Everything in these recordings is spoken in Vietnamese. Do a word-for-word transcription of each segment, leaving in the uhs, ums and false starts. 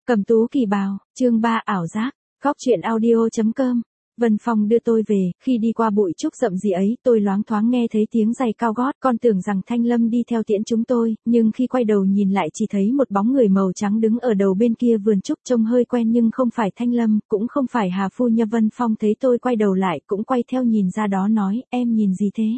Cầm tú kỳ bào, chương ba ảo giác, góc truyện audio.com. Vân Phong đưa tôi về, khi đi qua bụi trúc rậm gì ấy, tôi loáng thoáng nghe thấy tiếng giày cao gót, con tưởng rằng Thanh Lâm đi theo tiễn chúng tôi, nhưng khi quay đầu nhìn lại chỉ thấy một bóng người màu trắng đứng ở đầu bên kia vườn trúc, trông hơi quen nhưng không phải Thanh Lâm, cũng không phải Hà phu nhân. Vân Phong thấy tôi quay đầu lại, cũng quay theo nhìn ra đó nói, em nhìn gì thế?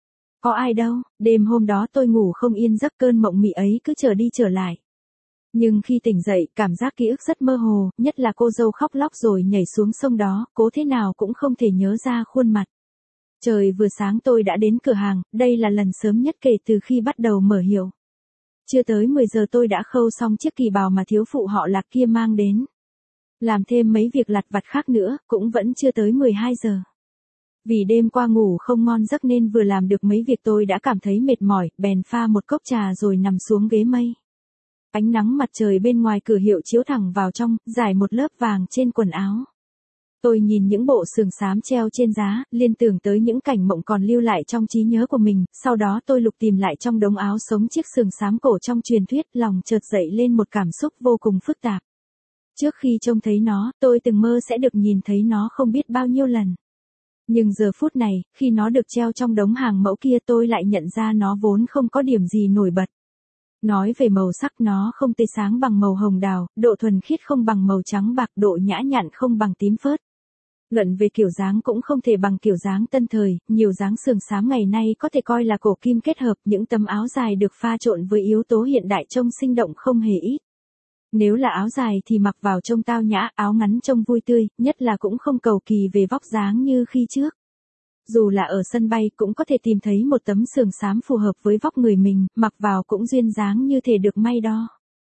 Có ai đâu, đêm hôm đó tôi ngủ không yên giấc, cơn mộng mị ấy cứ trở đi trở lại. Nhưng khi tỉnh dậy, cảm giác ký ức rất mơ hồ, nhất là cô dâu khóc lóc rồi nhảy xuống sông đó, cố thế nào cũng không thể nhớ ra khuôn mặt. Trời vừa sáng tôi đã đến cửa hàng, đây là lần sớm nhất kể từ khi bắt đầu mở hiệu. Chưa tới mười giờ tôi đã khâu xong chiếc kỳ bào mà thiếu phụ họ Lạc kia mang đến. Làm thêm mấy việc lặt vặt khác nữa, cũng vẫn chưa tới mười hai giờ. Vì đêm qua ngủ không ngon giấc nên vừa làm được mấy việc tôi đã cảm thấy mệt mỏi, bèn pha một cốc trà rồi nằm xuống ghế mây. Ánh nắng mặt trời bên ngoài cửa hiệu chiếu thẳng vào trong, rải một lớp vàng trên quần áo. Tôi nhìn những bộ sườn xám treo trên giá, liên tưởng tới những cảnh mộng còn lưu lại trong trí nhớ của mình, sau đó tôi lục tìm lại trong đống áo sống chiếc sườn xám cổ trong truyền thuyết, lòng chợt dậy lên một cảm xúc vô cùng phức tạp. Trước khi trông thấy nó, tôi từng mơ sẽ được nhìn thấy nó không biết bao nhiêu lần. Nhưng giờ phút này, khi nó được treo trong đống hàng mẫu kia tôi lại nhận ra nó vốn không có điểm gì nổi bật. Nói về màu sắc nó không tươi sáng bằng màu hồng đào, độ thuần khiết không bằng màu trắng bạc, độ nhã nhặn không bằng tím phớt. Luận về kiểu dáng cũng không thể bằng kiểu dáng tân thời, nhiều dáng sườn xám ngày nay có thể coi là cổ kim kết hợp, những tấm áo dài được pha trộn với yếu tố hiện đại trông sinh động không hề ít. Nếu là áo dài thì mặc vào trông tao nhã, áo ngắn trông vui tươi, nhất là cũng không cầu kỳ về vóc dáng như khi trước. Dù là ở sân bay cũng có thể tìm thấy một tấm sườn xám phù hợp với vóc người mình, mặc vào cũng duyên dáng như thể được may đo.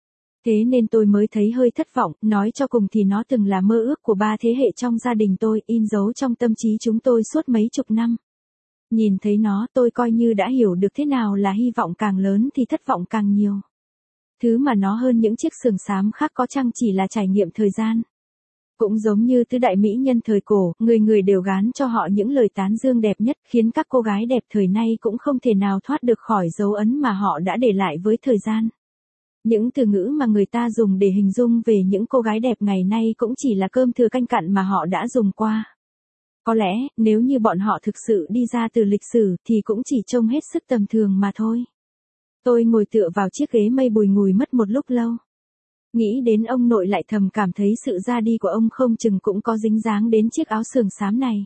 Thế nên tôi mới thấy hơi thất vọng, nói cho cùng thì nó từng là mơ ước của ba thế hệ trong gia đình tôi, in dấu trong tâm trí chúng tôi suốt mấy chục năm. Nhìn thấy nó tôi coi như đã hiểu được thế nào là hy vọng càng lớn thì thất vọng càng nhiều. Thứ mà nó hơn những chiếc sườn xám khác có chăng chỉ là trải nghiệm thời gian. Cũng giống như tứ đại mỹ nhân thời cổ, người người đều gán cho họ những lời tán dương đẹp nhất, khiến các cô gái đẹp thời nay cũng không thể nào thoát được khỏi dấu ấn mà họ đã để lại với thời gian. Những từ ngữ mà người ta dùng để hình dung về những cô gái đẹp ngày nay cũng chỉ là cơm thừa canh cặn mà họ đã dùng qua. Có lẽ, nếu như bọn họ thực sự đi ra từ lịch sử thì cũng chỉ trông hết sức tầm thường mà thôi. Tôi ngồi tựa vào chiếc ghế mây bùi ngùi mất một lúc lâu. Nghĩ đến ông nội lại thầm cảm thấy sự ra đi của ông không chừng cũng có dính dáng đến chiếc áo sườn xám này.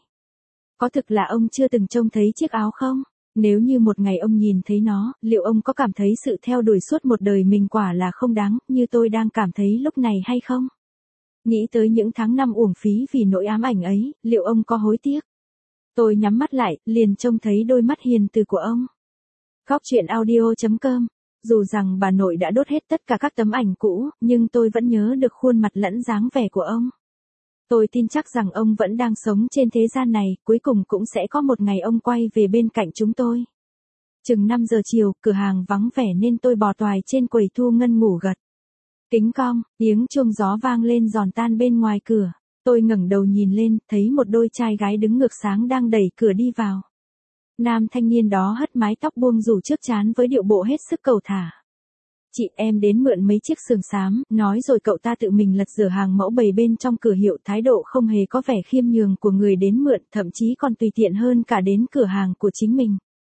Có thực là ông chưa từng trông thấy chiếc áo không? Nếu như một ngày ông nhìn thấy nó, liệu ông có cảm thấy sự theo đuổi suốt một đời mình quả là không đáng, như tôi đang cảm thấy lúc này hay không? Nghĩ tới những tháng năm uổng phí vì nỗi ám ảnh ấy, liệu ông có hối tiếc? Tôi nhắm mắt lại, liền trông thấy đôi mắt hiền từ của ông. Góc truyện audio.com. Dù rằng bà nội đã đốt hết tất cả các tấm ảnh cũ, nhưng tôi vẫn nhớ được khuôn mặt lẫn dáng vẻ của ông. Tôi tin chắc rằng ông vẫn đang sống trên thế gian này, cuối cùng cũng sẽ có một ngày ông quay về bên cạnh chúng tôi. Chừng năm giờ chiều, cửa hàng vắng vẻ nên tôi bò toài trên quầy thu ngân ngủ gật. Kính cong, tiếng chuông gió vang lên giòn tan bên ngoài cửa. Tôi ngẩng đầu nhìn lên, thấy một đôi trai gái đứng ngược sáng đang đẩy cửa đi vào. Nam thanh niên đó hất mái tóc buông rủ trước trán với điệu bộ hết sức cầu thả. Chị em đến mượn mấy chiếc sườn xám, nói rồi cậu ta tự mình lật rửa hàng mẫu bày bên trong cửa hiệu, thái độ không hề có vẻ khiêm nhường của người đến mượn, thậm chí còn tùy tiện hơn cả đến cửa hàng của chính mình.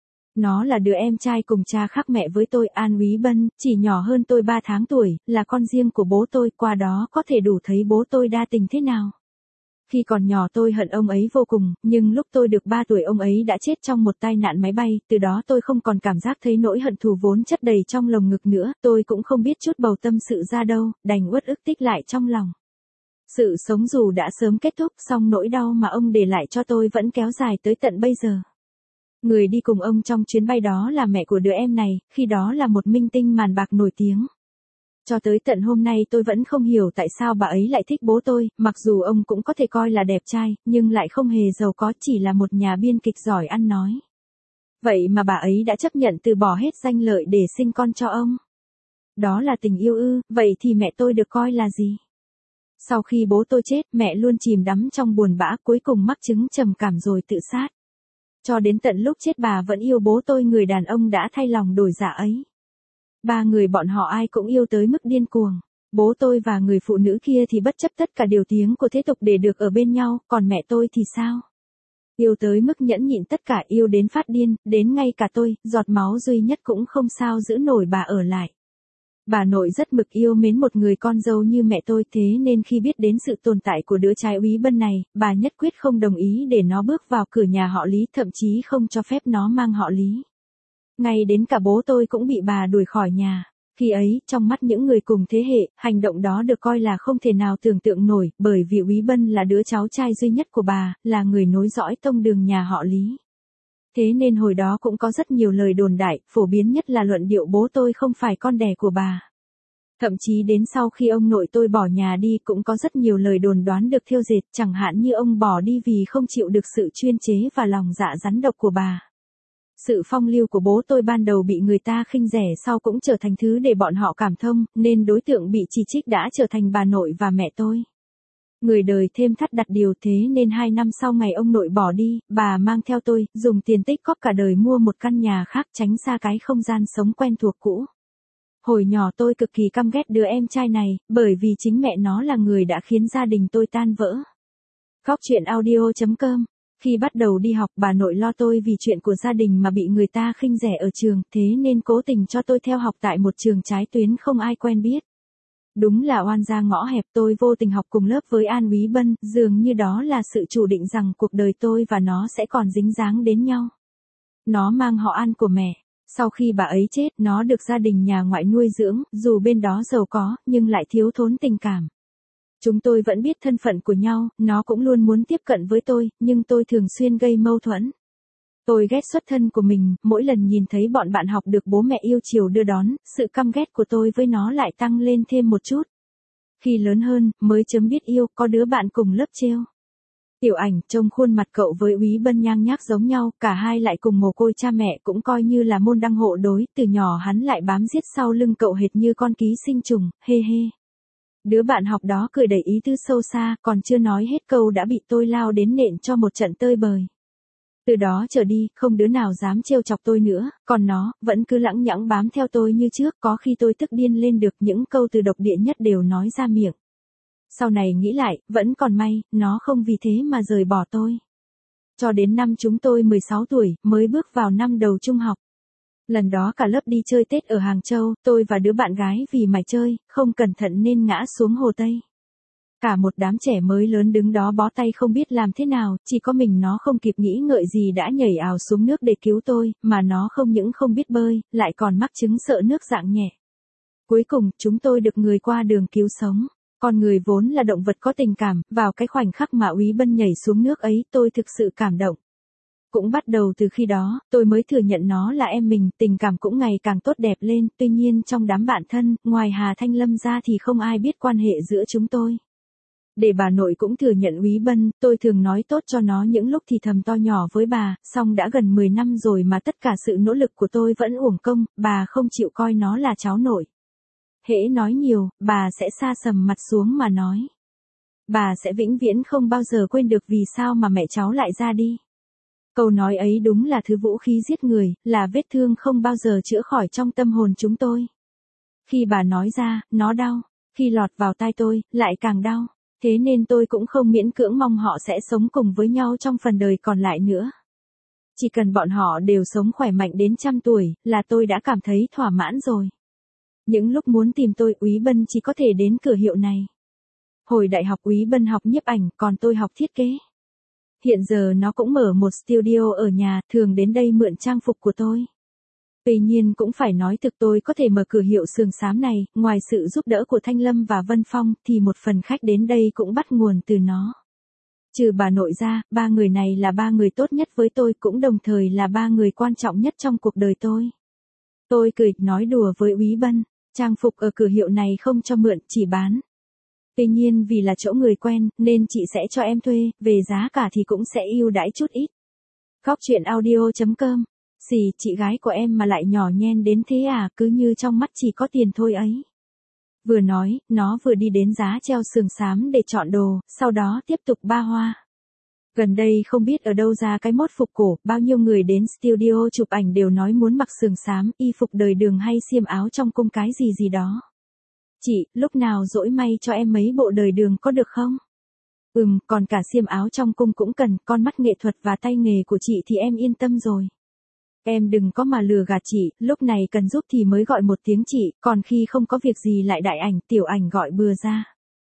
Nó là đứa em trai cùng cha khác mẹ với tôi, An Úy Bân, chỉ nhỏ hơn tôi ba tháng tuổi, là con riêng của bố tôi, qua đó có thể đủ thấy bố tôi đa tình thế nào. Khi còn nhỏ tôi hận ông ấy vô cùng, nhưng lúc tôi được ba tuổi ông ấy đã chết trong một tai nạn máy bay, từ đó tôi không còn cảm giác thấy nỗi hận thù vốn chất đầy trong lồng ngực nữa, tôi cũng không biết chút bầu tâm sự ra đâu, đành uất ức tích lại trong lòng. Sự sống dù đã sớm kết thúc, song nỗi đau mà ông để lại cho tôi vẫn kéo dài tới tận bây giờ. Người đi cùng ông trong chuyến bay đó là mẹ của đứa em này, khi đó là một minh tinh màn bạc nổi tiếng. Cho tới tận hôm nay tôi vẫn không hiểu tại sao bà ấy lại thích bố tôi, mặc dù ông cũng có thể coi là đẹp trai, nhưng lại không hề giàu có, chỉ là một nhà biên kịch giỏi ăn nói. Vậy mà bà ấy đã chấp nhận từ bỏ hết danh lợi để sinh con cho ông. Đó là tình yêu ư, vậy thì mẹ tôi được coi là gì? Sau khi bố tôi chết, mẹ luôn chìm đắm trong buồn bã, cuối cùng mắc chứng trầm cảm rồi tự sát. Cho đến tận lúc chết bà vẫn yêu bố tôi, người đàn ông đã thay lòng đổi dạ ấy. Ba người bọn họ ai cũng yêu tới mức điên cuồng. Bố tôi và người phụ nữ kia thì bất chấp tất cả điều tiếng của thế tục để được ở bên nhau, còn mẹ tôi thì sao? Yêu tới mức nhẫn nhịn tất cả, yêu đến phát điên, đến ngay cả tôi, giọt máu duy nhất cũng không sao giữ nổi bà ở lại. Bà nội rất mực yêu mến một người con dâu như mẹ tôi, thế nên khi biết đến sự tồn tại của đứa trai Úy Bân này, bà nhất quyết không đồng ý để nó bước vào cửa nhà họ Lý, thậm chí không cho phép nó mang họ Lý. Ngay đến cả bố tôi cũng bị bà đuổi khỏi nhà. Khi ấy, trong mắt những người cùng thế hệ, hành động đó được coi là không thể nào tưởng tượng nổi, bởi vì Úy Bân là đứa cháu trai duy nhất của bà, là người nối dõi tông đường nhà họ Lý. Thế nên hồi đó cũng có rất nhiều lời đồn đại, phổ biến nhất là luận điệu bố tôi không phải con đẻ của bà. Thậm chí đến sau khi ông nội tôi bỏ nhà đi cũng có rất nhiều lời đồn đoán được thêu dệt, chẳng hạn như ông bỏ đi vì không chịu được sự chuyên chế và lòng dạ rắn độc của bà. Sự phong lưu của bố tôi ban đầu bị người ta khinh rẻ, sau cũng trở thành thứ để bọn họ cảm thông, nên đối tượng bị chỉ trích đã trở thành bà nội và mẹ tôi. Người đời thêm thắt đặt điều, thế nên hai năm sau ngày ông nội bỏ đi, bà mang theo tôi, dùng tiền tích cóp cả đời mua một căn nhà khác tránh xa cái không gian sống quen thuộc cũ. Hồi nhỏ tôi cực kỳ căm ghét đứa em trai này, bởi vì chính mẹ nó là người đã khiến gia đình tôi tan vỡ. Góc truyện audio chấm com. Khi bắt đầu đi học, bà nội lo tôi vì chuyện của gia đình mà bị người ta khinh rẻ ở trường, thế nên cố tình cho tôi theo học tại một trường trái tuyến không ai quen biết. Đúng là oan gia ngõ hẹp, tôi vô tình học cùng lớp với An Úy Bân, dường như đó là sự chủ định rằng cuộc đời tôi và nó sẽ còn dính dáng đến nhau. Nó mang họ An của mẹ. Sau khi bà ấy chết, nó được gia đình nhà ngoại nuôi dưỡng, dù bên đó giàu có, nhưng lại thiếu thốn tình cảm. Chúng tôi vẫn biết thân phận của nhau, nó cũng luôn muốn tiếp cận với tôi, nhưng tôi thường xuyên gây mâu thuẫn. Tôi ghét xuất thân của mình, mỗi lần nhìn thấy bọn bạn học được bố mẹ yêu chiều đưa đón, sự căm ghét của tôi với nó lại tăng lên thêm một chút. Khi lớn hơn, mới chấm biết yêu, có đứa bạn cùng lớp trêu. Tiểu Ảnh, trông khuôn mặt cậu với Úy Bân nhang nhác giống nhau, cả hai lại cùng mồ côi cha mẹ, cũng coi như là môn đăng hộ đối, từ nhỏ hắn lại bám giết sau lưng cậu hệt như con ký sinh trùng, hê hê. Đứa bạn học đó cười đầy ý tứ sâu xa, còn chưa nói hết câu đã bị tôi lao đến nện cho một trận tơi bời. Từ đó trở đi, không đứa nào dám trêu chọc tôi nữa, còn nó, vẫn cứ lẳng nhẳng bám theo tôi như trước, có khi tôi tức điên lên được, những câu từ độc địa nhất đều nói ra miệng. Sau này nghĩ lại, vẫn còn may, nó không vì thế mà rời bỏ tôi. Cho đến năm chúng tôi mười sáu tuổi, mới bước vào năm đầu trung học. Lần đó cả lớp đi chơi Tết ở Hàng Châu, tôi và đứa bạn gái vì mải chơi, không cẩn thận nên ngã xuống hồ Tây. Cả một đám trẻ mới lớn đứng đó bó tay không biết làm thế nào, chỉ có mình nó không kịp nghĩ ngợi gì đã nhảy ào xuống nước để cứu tôi, mà nó không những không biết bơi, lại còn mắc chứng sợ nước dạng nhẹ. Cuối cùng, chúng tôi được người qua đường cứu sống. Con người vốn là động vật có tình cảm, vào cái khoảnh khắc mà Úy Bân nhảy xuống nước ấy, tôi thực sự cảm động. Cũng bắt đầu từ khi đó, tôi mới thừa nhận nó là em mình, tình cảm cũng ngày càng tốt đẹp lên, tuy nhiên trong đám bạn thân, ngoài Hà Thanh Lâm ra thì không ai biết quan hệ giữa chúng tôi. Để bà nội cũng thừa nhận Úy Bân, tôi thường nói tốt cho nó những lúc thì thầm to nhỏ với bà, song đã gần mười năm rồi mà tất cả sự nỗ lực của tôi vẫn uổng công, bà không chịu coi nó là cháu nội. Hễ nói nhiều, bà sẽ sa sầm mặt xuống mà nói. Bà sẽ vĩnh viễn không bao giờ quên được vì sao mà mẹ cháu lại ra đi. Câu nói ấy đúng là thứ vũ khí giết người, là vết thương không bao giờ chữa khỏi trong tâm hồn chúng tôi. Khi bà nói ra, nó đau. Khi lọt vào tai tôi, lại càng đau. Thế nên tôi cũng không miễn cưỡng mong họ sẽ sống cùng với nhau trong phần đời còn lại nữa. Chỉ cần bọn họ đều sống khỏe mạnh đến trăm tuổi, là tôi đã cảm thấy thỏa mãn rồi. Những lúc muốn tìm tôi, Úy Bân chỉ có thể đến cửa hiệu này. Hồi đại học Úy Bân học nhiếp ảnh, còn tôi học thiết kế. Hiện giờ nó cũng mở một studio ở nhà, thường đến đây mượn trang phục của tôi. Tuy nhiên cũng phải nói thực, tôi có thể mở cửa hiệu sườn xám này, ngoài sự giúp đỡ của Thanh Lâm và Vân Phong, thì một phần khách đến đây cũng bắt nguồn từ nó. Trừ bà nội ra, ba người này là ba người tốt nhất với tôi, cũng đồng thời là ba người quan trọng nhất trong cuộc đời tôi. Tôi cười, nói đùa với Úy Bân, trang phục ở cửa hiệu này không cho mượn, chỉ bán. Tuy nhiên vì là chỗ người quen, nên chị sẽ cho em thuê, về giá cả thì cũng sẽ ưu đãi chút ít. Góc truyện audio chấm com. Xì, chị gái của em mà lại nhỏ nhen đến thế à, cứ như trong mắt chỉ có tiền thôi ấy. Vừa nói, nó vừa đi đến giá treo sườn xám để chọn đồ, sau đó tiếp tục ba hoa. Gần đây không biết ở đâu ra cái mốt phục cổ, bao nhiêu người đến studio chụp ảnh đều nói muốn mặc sườn xám, y phục đời đường hay xiêm áo trong cung cái gì gì đó. Chị, lúc nào dỗi may cho em mấy bộ đời đường có được không? Ừm, còn cả xiêm áo trong cung cũng cần, con mắt nghệ thuật và tay nghề của chị thì em yên tâm rồi. Em đừng có mà lừa gạt chị, lúc này cần giúp thì mới gọi một tiếng chị, còn khi không có việc gì lại đại ảnh, tiểu ảnh gọi bừa ra.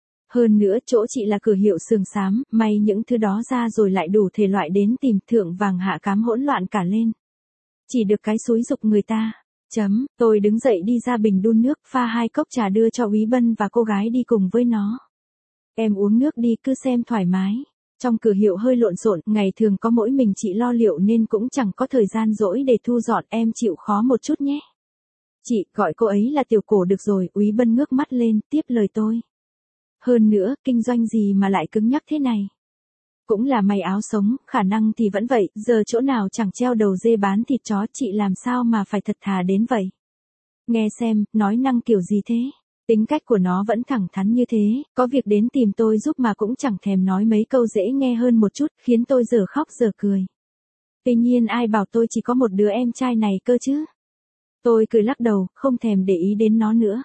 Hơn nữa chỗ chị là cửa hiệu sườn xám, may những thứ đó ra rồi lại đủ thể loại đến tìm thượng vàng hạ cám hỗn loạn cả lên. Chỉ được cái xúi giục người ta. Chấm, tôi đứng dậy đi ra bình đun nước, pha hai cốc trà đưa cho Úy Bân và cô gái đi cùng với nó. Em uống nước đi, cứ xem thoải mái. Trong cửa hiệu hơi lộn xộn, ngày thường có mỗi mình chị lo liệu nên cũng chẳng có thời gian rỗi để thu dọn, em chịu khó một chút nhé. Chị, gọi cô ấy là Tiểu Cổ được rồi, Úy Bân ngước mắt lên, tiếp lời tôi. Hơn nữa, kinh doanh gì mà lại cứng nhắc thế này. Cũng là may áo sống, khả năng thì vẫn vậy, giờ chỗ nào chẳng treo đầu dê bán thịt chó, chị làm sao mà phải thật thà đến vậy. Nghe xem, nói năng kiểu gì thế? Tính cách của nó vẫn thẳng thắn như thế, có việc đến tìm tôi giúp mà cũng chẳng thèm nói mấy câu dễ nghe hơn một chút, khiến tôi giờ khóc giờ cười. Tuy nhiên ai bảo tôi chỉ có một đứa em trai này cơ chứ? Tôi cười lắc đầu, không thèm để ý đến nó nữa.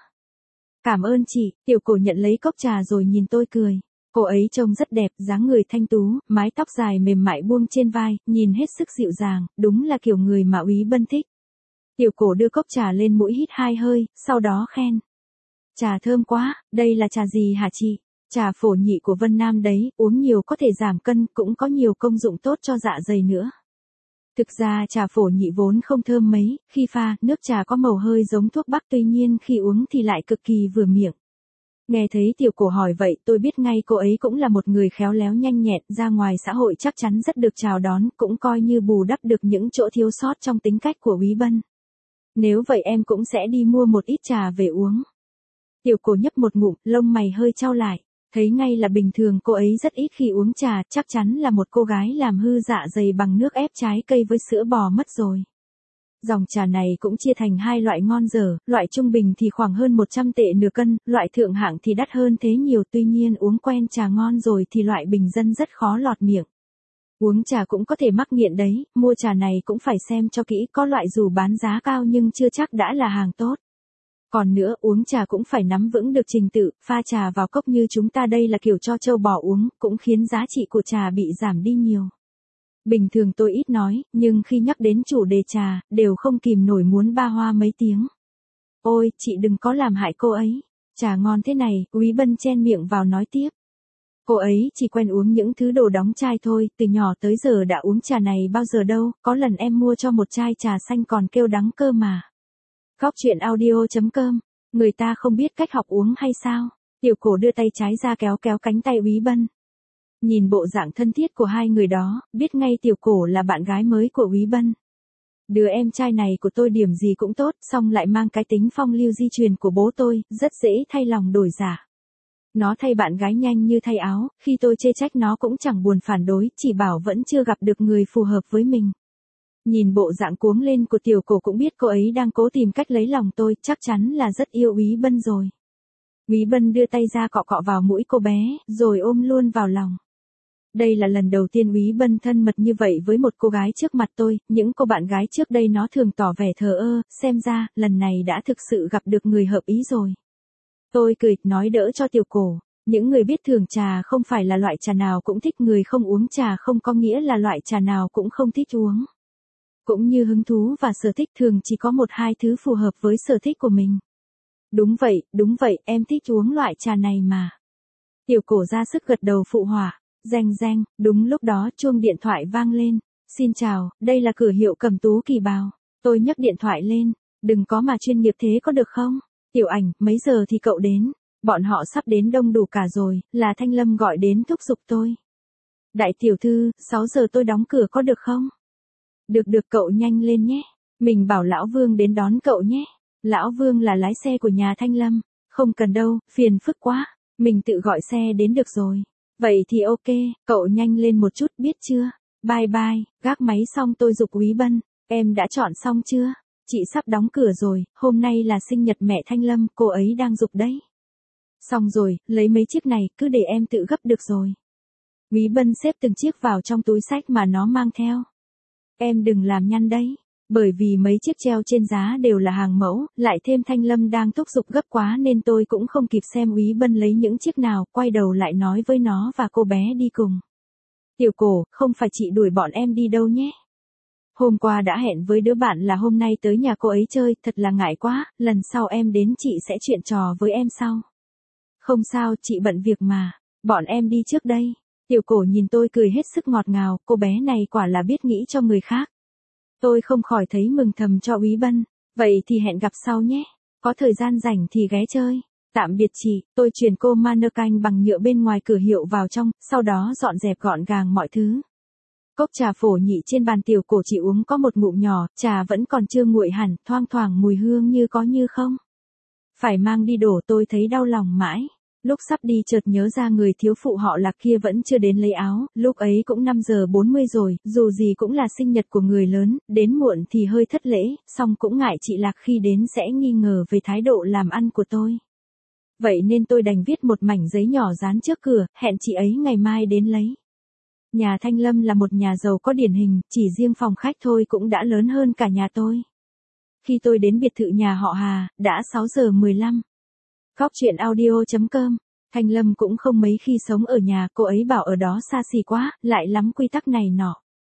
Cảm ơn chị, Tiểu Cổ nhận lấy cốc trà rồi nhìn tôi cười. Cô ấy trông rất đẹp, dáng người thanh tú, mái tóc dài mềm mại buông trên vai, nhìn hết sức dịu dàng, đúng là kiểu người mà Úy Bân thích. Tiểu Cổ đưa cốc trà lên mũi hít hai hơi, sau đó khen. Trà thơm quá, đây là trà gì hả chị? Trà phổ nhị của Vân Nam đấy, uống nhiều có thể giảm cân, cũng có nhiều công dụng tốt cho dạ dày nữa. Thực ra trà phổ nhị vốn không thơm mấy, khi pha, nước trà có màu hơi giống thuốc bắc, tuy nhiên khi uống thì lại cực kỳ vừa miệng. Nghe thấy Tiểu Cổ hỏi vậy, tôi biết ngay cô ấy cũng là một người khéo léo nhanh nhẹn, ra ngoài xã hội chắc chắn rất được chào đón, cũng coi như bù đắp được những chỗ thiếu sót trong tính cách của Úy Bân. Nếu vậy em cũng sẽ đi mua một ít trà về uống. Tiểu Cổ nhấp một ngụm, lông mày hơi chau lại, thấy ngay là bình thường cô ấy rất ít khi uống trà, chắc chắn là một cô gái làm hư dạ dày bằng nước ép trái cây với sữa bò mất rồi. Dòng trà này cũng chia thành hai loại ngon dở, loại trung bình thì khoảng hơn một trăm tệ nửa cân, loại thượng hạng thì đắt hơn thế nhiều, tuy nhiên uống quen trà ngon rồi thì loại bình dân rất khó lọt miệng. Uống trà cũng có thể mắc nghiện đấy, mua trà này cũng phải xem cho kỹ, có loại dù bán giá cao nhưng chưa chắc đã là hàng tốt. Còn nữa, uống trà cũng phải nắm vững được trình tự, pha trà vào cốc như chúng ta đây là kiểu cho trâu bò uống, cũng khiến giá trị của trà bị giảm đi nhiều. Bình thường tôi ít nói, nhưng khi nhắc đến chủ đề trà, đều không kìm nổi muốn ba hoa mấy tiếng. Ôi, chị đừng có làm hại cô ấy. Trà ngon thế này, Úy Bân chen miệng vào nói tiếp. Cô ấy chỉ quen uống những thứ đồ đóng chai thôi, từ nhỏ tới giờ đã uống trà này bao giờ đâu, có lần em mua cho một chai trà xanh còn kêu đắng cơ mà. Góc chuyện audio chấm com, người ta không biết cách học uống hay sao? Tiểu Cổ đưa tay trái ra kéo kéo cánh tay Úy Bân. Nhìn bộ dạng thân thiết của hai người đó, biết ngay Tiểu Cổ là bạn gái mới của Úy Bân. Đứa em trai này của tôi điểm gì cũng tốt, xong lại mang cái tính phong lưu di truyền của bố tôi, rất dễ thay lòng đổi dạ. Nó thay bạn gái nhanh như thay áo, khi tôi chê trách nó cũng chẳng buồn phản đối, chỉ bảo vẫn chưa gặp được người phù hợp với mình. Nhìn bộ dạng cuống lên của Tiểu Cổ cũng biết cô ấy đang cố tìm cách lấy lòng tôi, chắc chắn là rất yêu Úy Bân rồi. Úy Bân đưa tay ra cọ cọ vào mũi cô bé, rồi ôm luôn vào lòng. Đây là lần đầu tiên Úy Bân thân mật như vậy với một cô gái trước mặt tôi, những cô bạn gái trước đây nó thường tỏ vẻ thờ ơ, xem ra, lần này đã thực sự gặp được người hợp ý rồi. Tôi cười, nói đỡ cho Tiểu Cổ, những người biết thường trà không phải là loại trà nào cũng thích, người không uống trà không có nghĩa là loại trà nào cũng không thích uống. Cũng như hứng thú và sở thích thường chỉ có một hai thứ phù hợp với sở thích của mình. Đúng vậy, đúng vậy, em thích uống loại trà này mà. Tiểu Cổ ra sức gật đầu phụ họa. Reng reng, đúng lúc đó chuông điện thoại vang lên. Xin chào, đây là cửa hiệu Cẩm Tú Kỳ Bào. Tôi nhấc điện thoại lên. Đừng có mà chuyên nghiệp thế có được không? Tiểu Ảnh, mấy giờ thì cậu đến? Bọn họ sắp đến đông đủ cả rồi, là Thanh Lâm gọi đến thúc giục tôi. Đại tiểu thư, sáu giờ tôi đóng cửa có được không? Được được, cậu nhanh lên nhé. Mình bảo Lão Vương đến đón cậu nhé. Lão Vương là lái xe của nhà Thanh Lâm. Không cần đâu, phiền phức quá. Mình tự gọi xe đến được rồi. Vậy thì ok, cậu nhanh lên một chút biết chưa? Bye bye, gác máy xong tôi giục Úy Bân, em đã chọn xong chưa? Chị sắp đóng cửa rồi, hôm nay là sinh nhật mẹ Thanh Lâm, cô ấy đang giục đấy. Xong rồi, lấy mấy chiếc này, cứ để em tự gấp được rồi. Úy Bân xếp từng chiếc vào trong túi xách mà nó mang theo. Em đừng làm nhăn đấy. Bởi vì mấy chiếc treo trên giá đều là hàng mẫu, lại thêm Thanh Lâm đang thúc giục gấp quá nên tôi cũng không kịp xem Úy Bân lấy những chiếc nào, quay đầu lại nói với nó và cô bé đi cùng. Tiểu Cổ, không phải chị đuổi bọn em đi đâu nhé. Hôm qua đã hẹn với đứa bạn là hôm nay tới nhà cô ấy chơi, thật là ngại quá, lần sau em đến chị sẽ chuyện trò với em sau. Không sao, chị bận việc mà, bọn em đi trước đây. Tiểu Cổ nhìn tôi cười hết sức ngọt ngào, cô bé này quả là biết nghĩ cho người khác. Tôi không khỏi thấy mừng thầm cho Úy Bân, vậy thì hẹn gặp sau nhé, có thời gian rảnh thì ghé chơi. Tạm biệt chị, tôi chuyển cô mannequin bằng nhựa bên ngoài cửa hiệu vào trong, sau đó dọn dẹp gọn gàng mọi thứ. Cốc trà phổ nhị trên bàn Tiểu Cổ chỉ uống có một ngụm nhỏ, trà vẫn còn chưa nguội hẳn, thoang thoảng mùi hương như có như không. Phải mang đi đổ, tôi thấy đau lòng mãi. Lúc sắp đi chợt nhớ ra người thiếu phụ họ Lạc kia vẫn chưa đến lấy áo, lúc ấy cũng năm giờ bốn mươi rồi, dù gì cũng là sinh nhật của người lớn, đến muộn thì hơi thất lễ, song cũng ngại chị Lạc khi đến sẽ nghi ngờ về thái độ làm ăn của tôi. Vậy nên tôi đành viết một mảnh giấy nhỏ dán trước cửa, hẹn chị ấy ngày mai đến lấy. Nhà Thanh Lâm là một nhà giàu có điển hình, chỉ riêng phòng khách thôi cũng đã lớn hơn cả nhà tôi. Khi tôi đến biệt thự nhà họ Hà, đã sáu giờ mười lăm. Góc chuyện audio chấm com. Thanh Lâm cũng không mấy khi sống ở nhà, cô ấy bảo ở đó xa xỉ quá, lại lắm quy tắc này nọ.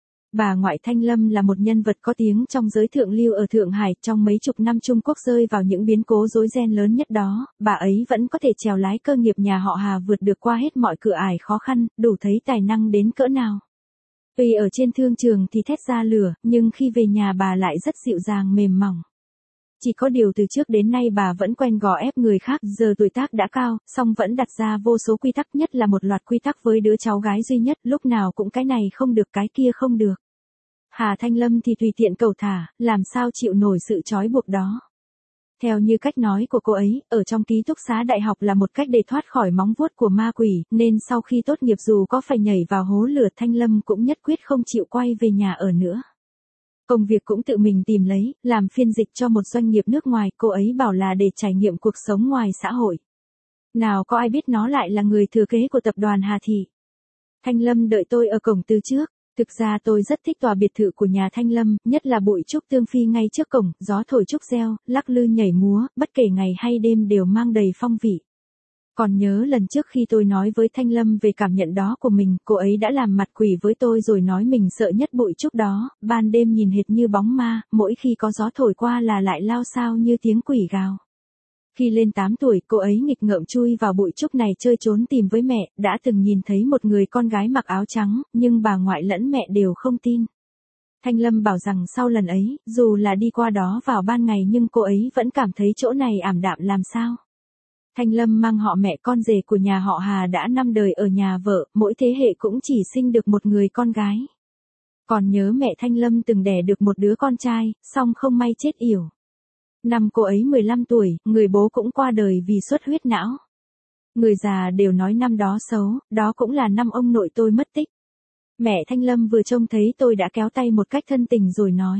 Bà ngoại Thanh Lâm là một nhân vật có tiếng trong giới thượng lưu ở Thượng Hải, trong mấy chục năm Trung Quốc rơi vào những biến cố rối ren lớn nhất đó, bà ấy vẫn có thể chèo lái cơ nghiệp nhà họ Hà vượt được qua hết mọi cửa ải khó khăn, đủ thấy tài năng đến cỡ nào. Tuy ở trên thương trường thì thét ra lửa, nhưng khi về nhà bà lại rất dịu dàng mềm mỏng. Chỉ có điều từ trước đến nay bà vẫn quen gò ép người khác, giờ tuổi tác đã cao, song vẫn đặt ra vô số quy tắc, nhất là một loạt quy tắc với đứa cháu gái duy nhất, lúc nào cũng cái này không được cái kia không được. Hà Thanh Lâm thì tùy tiện cầu thả, làm sao chịu nổi sự trói buộc đó. Theo như cách nói của cô ấy, ở trong ký túc xá đại học là một cách để thoát khỏi móng vuốt của ma quỷ, nên sau khi tốt nghiệp dù có phải nhảy vào hố lửa Thanh Lâm cũng nhất quyết không chịu quay về nhà ở nữa. Công việc cũng tự mình tìm lấy, làm phiên dịch cho một doanh nghiệp nước ngoài, cô ấy bảo là để trải nghiệm cuộc sống ngoài xã hội. Nào có ai biết nó lại là người thừa kế của tập đoàn Hà Thị. Thanh Lâm đợi tôi ở cổng từ trước. Thực ra tôi rất thích tòa biệt thự của nhà Thanh Lâm, nhất là bụi trúc tương phi ngay trước cổng, gió thổi trúc reo, lắc lư nhảy múa, bất kể ngày hay đêm đều mang đầy phong vị. Còn nhớ lần trước khi tôi nói với Thanh Lâm về cảm nhận đó của mình, cô ấy đã làm mặt quỷ với tôi rồi nói mình sợ nhất bụi trúc đó, ban đêm nhìn hệt như bóng ma, mỗi khi có gió thổi qua là lại lao sao như tiếng quỷ gào. Khi lên tám tuổi, cô ấy nghịch ngợm chui vào bụi trúc này chơi trốn tìm với mẹ, đã từng nhìn thấy một người con gái mặc áo trắng, nhưng bà ngoại lẫn mẹ đều không tin. Thanh Lâm bảo rằng sau lần ấy, dù là đi qua đó vào ban ngày nhưng cô ấy vẫn cảm thấy chỗ này ảm đạm làm sao. Thanh Lâm mang họ mẹ con rể của nhà họ Hà đã năm đời ở nhà vợ, mỗi thế hệ cũng chỉ sinh được một người con gái. Còn nhớ mẹ Thanh Lâm từng đẻ được một đứa con trai, song không may chết yểu. Năm cô ấy mười lăm tuổi, người bố cũng qua đời vì xuất huyết não. Người già đều nói năm đó xấu, đó cũng là năm ông nội tôi mất tích. Mẹ Thanh Lâm vừa trông thấy tôi đã kéo tay một cách thân tình rồi nói.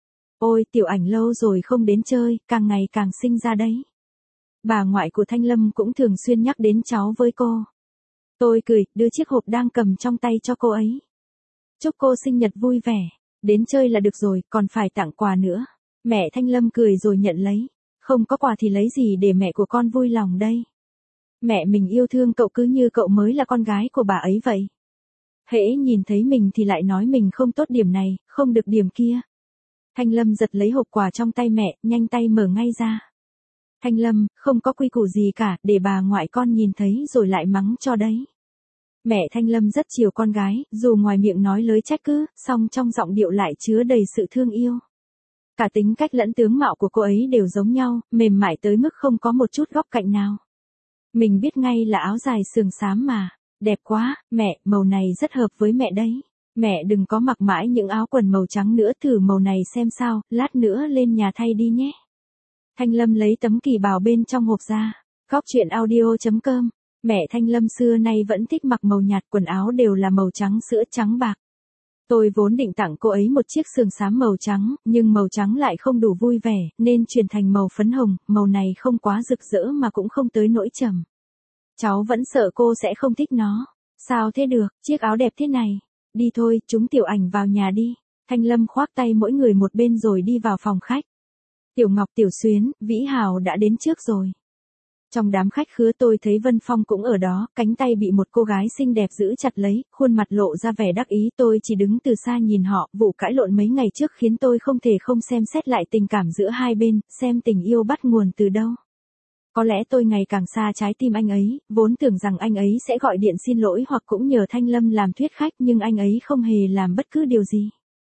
Ôi, Tiểu Ảnh lâu rồi không đến chơi, càng ngày càng xinh ra đấy. Bà ngoại của Thanh Lâm cũng thường xuyên nhắc đến cháu với cô. Tôi cười, đưa chiếc hộp đang cầm trong tay cho cô ấy. Chúc cô sinh nhật vui vẻ, đến chơi là được rồi, còn phải tặng quà nữa. Mẹ Thanh Lâm cười rồi nhận lấy. Không có quà thì lấy gì để mẹ của con vui lòng đây. Mẹ mình yêu thương cậu cứ như cậu mới là con gái của bà ấy vậy. Hễ nhìn thấy mình thì lại nói mình không tốt điểm này, không được điểm kia. Thanh Lâm giật lấy hộp quà trong tay mẹ, nhanh tay mở ngay ra. Thanh Lâm, không có quy củ gì cả, để bà ngoại con nhìn thấy rồi lại mắng cho đấy. Mẹ Thanh Lâm rất chiều con gái, dù ngoài miệng nói lới trách cứ, song trong giọng điệu lại chứa đầy sự thương yêu. Cả tính cách lẫn tướng mạo của cô ấy đều giống nhau, mềm mại tới mức không có một chút góc cạnh nào. Mình biết ngay là áo dài sườn xám mà. Đẹp quá, mẹ, màu này rất hợp với mẹ đấy. Mẹ đừng có mặc mãi những áo quần màu trắng nữa, thử màu này xem sao, lát nữa lên nhà thay đi nhé. Thanh Lâm lấy tấm kỳ bào bên trong hộp ra. Góc chuyện audio chấm com. Mẹ Thanh Lâm xưa nay vẫn thích mặc màu nhạt, quần áo đều là màu trắng sữa trắng bạc. Tôi vốn định tặng cô ấy một chiếc sườn xám màu trắng, nhưng màu trắng lại không đủ vui vẻ, nên chuyển thành màu phấn hồng, màu này không quá rực rỡ mà cũng không tới nỗi trầm. Cháu vẫn sợ cô sẽ không thích nó. Sao thế được, chiếc áo đẹp thế này. Đi thôi, chúng Tiểu Ảnh vào nhà đi. Thanh Lâm khoác tay mỗi người một bên rồi đi vào phòng khách. Tiểu Ngọc, Tiểu Xuyến, Vĩ Hào đã đến trước rồi. Trong đám khách khứa tôi thấy Vân Phong cũng ở đó, cánh tay bị một cô gái xinh đẹp giữ chặt lấy, khuôn mặt lộ ra vẻ đắc ý. Tôi chỉ đứng từ xa nhìn họ, vụ cãi lộn mấy ngày trước khiến tôi không thể không xem xét lại tình cảm giữa hai bên, xem tình yêu bắt nguồn từ đâu. Có lẽ tôi ngày càng xa trái tim anh ấy, vốn tưởng rằng anh ấy sẽ gọi điện xin lỗi hoặc cũng nhờ Thanh Lâm làm thuyết khách, nhưng anh ấy không hề làm bất cứ điều gì.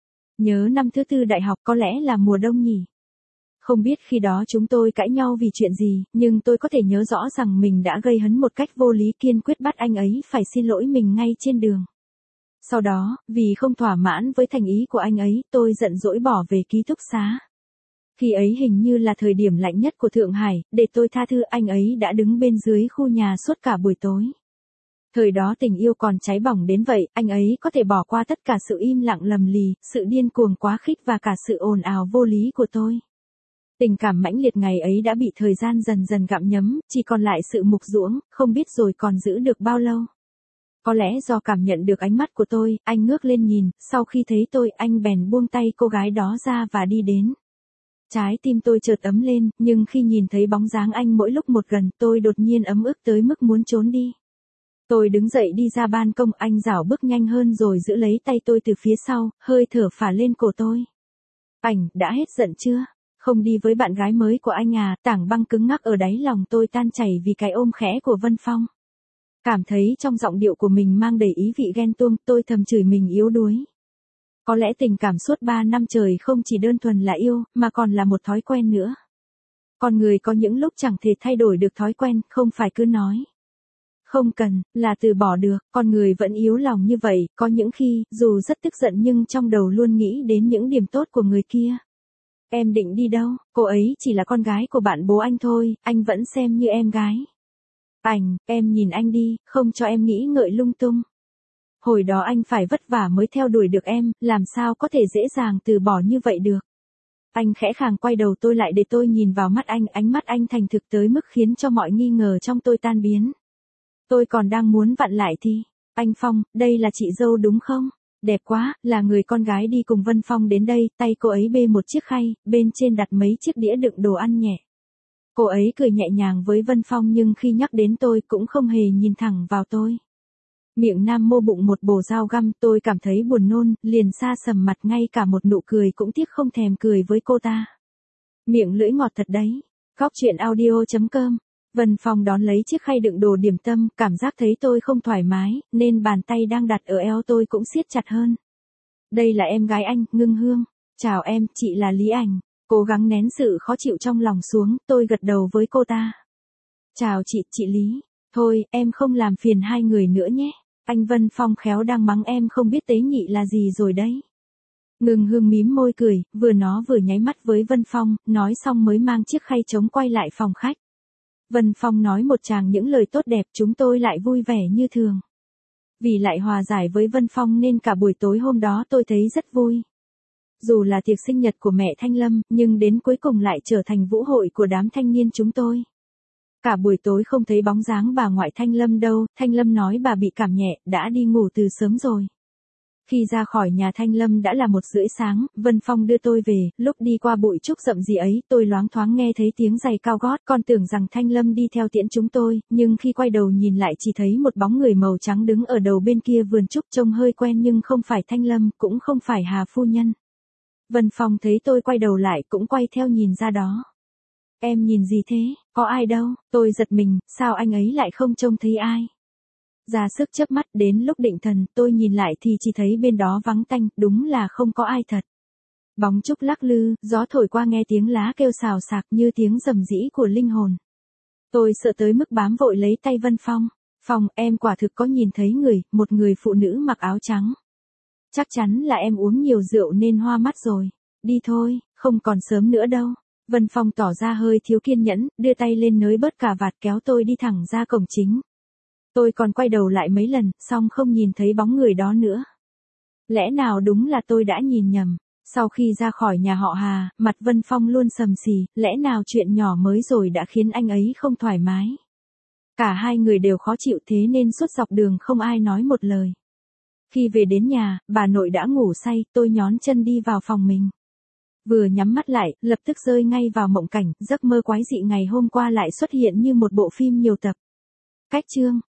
Nhớ năm thứ tư đại học, có lẽ là mùa đông nhỉ. Không biết khi đó chúng tôi cãi nhau vì chuyện gì, nhưng tôi có thể nhớ rõ rằng mình đã gây hấn một cách vô lý, kiên quyết bắt anh ấy phải xin lỗi mình ngay trên đường. Sau đó, vì không thỏa mãn với thành ý của anh ấy, tôi giận dỗi bỏ về ký túc xá. Khi ấy hình như là thời điểm lạnh nhất của Thượng Hải, để tôi tha thứ anh ấy đã đứng bên dưới khu nhà suốt cả buổi tối. Thời đó tình yêu còn cháy bỏng đến vậy, anh ấy có thể bỏ qua tất cả sự im lặng lầm lì, sự điên cuồng quá khích và cả sự ồn ào vô lý của tôi. Tình cảm mãnh liệt ngày ấy đã bị thời gian dần dần gặm nhấm, chỉ còn lại sự mục ruỗng, không biết rồi còn giữ được bao lâu. Có lẽ do cảm nhận được ánh mắt của tôi, anh ngước lên nhìn, sau khi thấy tôi, anh bèn buông tay cô gái đó ra và đi đến. Trái tim tôi chợt ấm lên, nhưng khi nhìn thấy bóng dáng anh mỗi lúc một gần, tôi đột nhiên ấm ức tới mức muốn trốn đi. Tôi đứng dậy đi ra ban công, anh rảo bước nhanh hơn rồi giữ lấy tay tôi từ phía sau, hơi thở phả lên cổ tôi. Anh, đã hết giận chưa? Không đi với bạn gái mới của anh à? Tảng băng cứng ngắc ở đáy lòng tôi tan chảy vì cái ôm khẽ của Vân Phong. Cảm thấy trong giọng điệu của mình mang đầy ý vị ghen tuông, tôi thầm chửi mình yếu đuối. Có lẽ tình cảm suốt ba năm trời không chỉ đơn thuần là yêu, mà còn là một thói quen nữa. Con người có những lúc chẳng thể thay đổi được thói quen, không phải cứ nói không cần, là từ bỏ được, con người vẫn yếu lòng như vậy, có những khi, dù rất tức giận nhưng trong đầu luôn nghĩ đến những điểm tốt của người kia. Em định đi đâu? Cô ấy chỉ là con gái của bạn bố anh thôi, anh vẫn xem như em gái. Anh, em nhìn anh đi, không cho em nghĩ ngợi lung tung. Hồi đó anh phải vất vả mới theo đuổi được em, làm sao có thể dễ dàng từ bỏ như vậy được. Anh khẽ khàng quay đầu tôi lại để tôi nhìn vào mắt anh, ánh mắt anh thành thực tới mức khiến cho mọi nghi ngờ trong tôi tan biến. Tôi còn đang muốn vặn lại thì, anh Phong, đây là chị dâu đúng không? Đẹp quá, là người con gái đi cùng Vân Phong đến đây, tay cô ấy bê một chiếc khay, bên trên đặt mấy chiếc đĩa đựng đồ ăn nhẹ. Cô ấy cười nhẹ nhàng với Vân Phong nhưng khi nhắc đến tôi cũng không hề nhìn thẳng vào tôi. Miệng nam mô bụng một bồ dao găm, tôi cảm thấy buồn nôn, liền xa sầm mặt, ngay cả một nụ cười cũng tiếc không thèm cười với cô ta. Miệng lưỡi ngọt thật đấy. Góc chuyện audio chấm com. Vân Phong đón lấy chiếc khay đựng đồ điểm tâm, cảm giác thấy tôi không thoải mái, nên bàn tay đang đặt ở eo tôi cũng siết chặt hơn. Đây là em gái anh, Ngưng Hương. Chào em, chị là Lý Ảnh. Cố gắng nén sự khó chịu trong lòng xuống, tôi gật đầu với cô ta. Chào chị, chị Lý. Thôi, em không làm phiền hai người nữa nhé. Anh Vân Phong khéo đang mắng em không biết tế nhị là gì rồi đấy. Ngưng Hương mím môi cười, vừa nó vừa nháy mắt với Vân Phong, nói xong mới mang chiếc khay trống quay lại phòng khách. Vân Phong nói một tràng những lời tốt đẹp, chúng tôi lại vui vẻ như thường. Vì lại hòa giải với Vân Phong nên cả buổi tối hôm đó tôi thấy rất vui. Dù là tiệc sinh nhật của mẹ Thanh Lâm, nhưng đến cuối cùng lại trở thành vũ hội của đám thanh niên chúng tôi. Cả buổi tối không thấy bóng dáng bà ngoại Thanh Lâm đâu, Thanh Lâm nói bà bị cảm nhẹ, đã đi ngủ từ sớm rồi. Khi ra khỏi nhà Thanh Lâm đã là một rưỡi sáng, Vân Phong đưa tôi về, lúc đi qua bụi trúc rậm gì ấy, tôi loáng thoáng nghe thấy tiếng giày cao gót, còn tưởng rằng Thanh Lâm đi theo tiễn chúng tôi, nhưng khi quay đầu nhìn lại chỉ thấy một bóng người màu trắng đứng ở đầu bên kia vườn trúc, trông hơi quen nhưng không phải Thanh Lâm, cũng không phải Hà phu nhân. Vân Phong thấy tôi quay đầu lại cũng quay theo nhìn ra đó. Em nhìn gì thế, có ai đâu? Tôi giật mình, sao anh ấy lại không trông thấy ai? Ra sức chớp mắt, đến lúc định thần, tôi nhìn lại thì chỉ thấy bên đó vắng tanh, đúng là không có ai thật. Bóng trúc lắc lư, gió thổi qua nghe tiếng lá kêu xào xạc như tiếng rầm rĩ của linh hồn. Tôi sợ tới mức bám vội lấy tay Vân Phong. Phong, em quả thực có nhìn thấy người, một người phụ nữ mặc áo trắng. Chắc chắn là em uống nhiều rượu nên hoa mắt rồi. Đi thôi, không còn sớm nữa đâu. Vân Phong tỏ ra hơi thiếu kiên nhẫn, đưa tay lên nới bớt cà vạt kéo tôi đi thẳng ra cổng chính. Tôi còn quay đầu lại mấy lần, xong không nhìn thấy bóng người đó nữa. Lẽ nào đúng là tôi đã nhìn nhầm. Sau khi ra khỏi nhà họ Hà, mặt Vân Phong luôn sầm xì, lẽ nào chuyện nhỏ mới rồi đã khiến anh ấy không thoải mái. Cả hai người đều khó chịu thế nên suốt dọc đường không ai nói một lời. Khi về đến nhà, bà nội đã ngủ say, tôi nhón chân đi vào phòng mình. Vừa nhắm mắt lại, lập tức rơi ngay vào mộng cảnh, giấc mơ quái dị ngày hôm qua lại xuất hiện như một bộ phim nhiều tập. Cách chương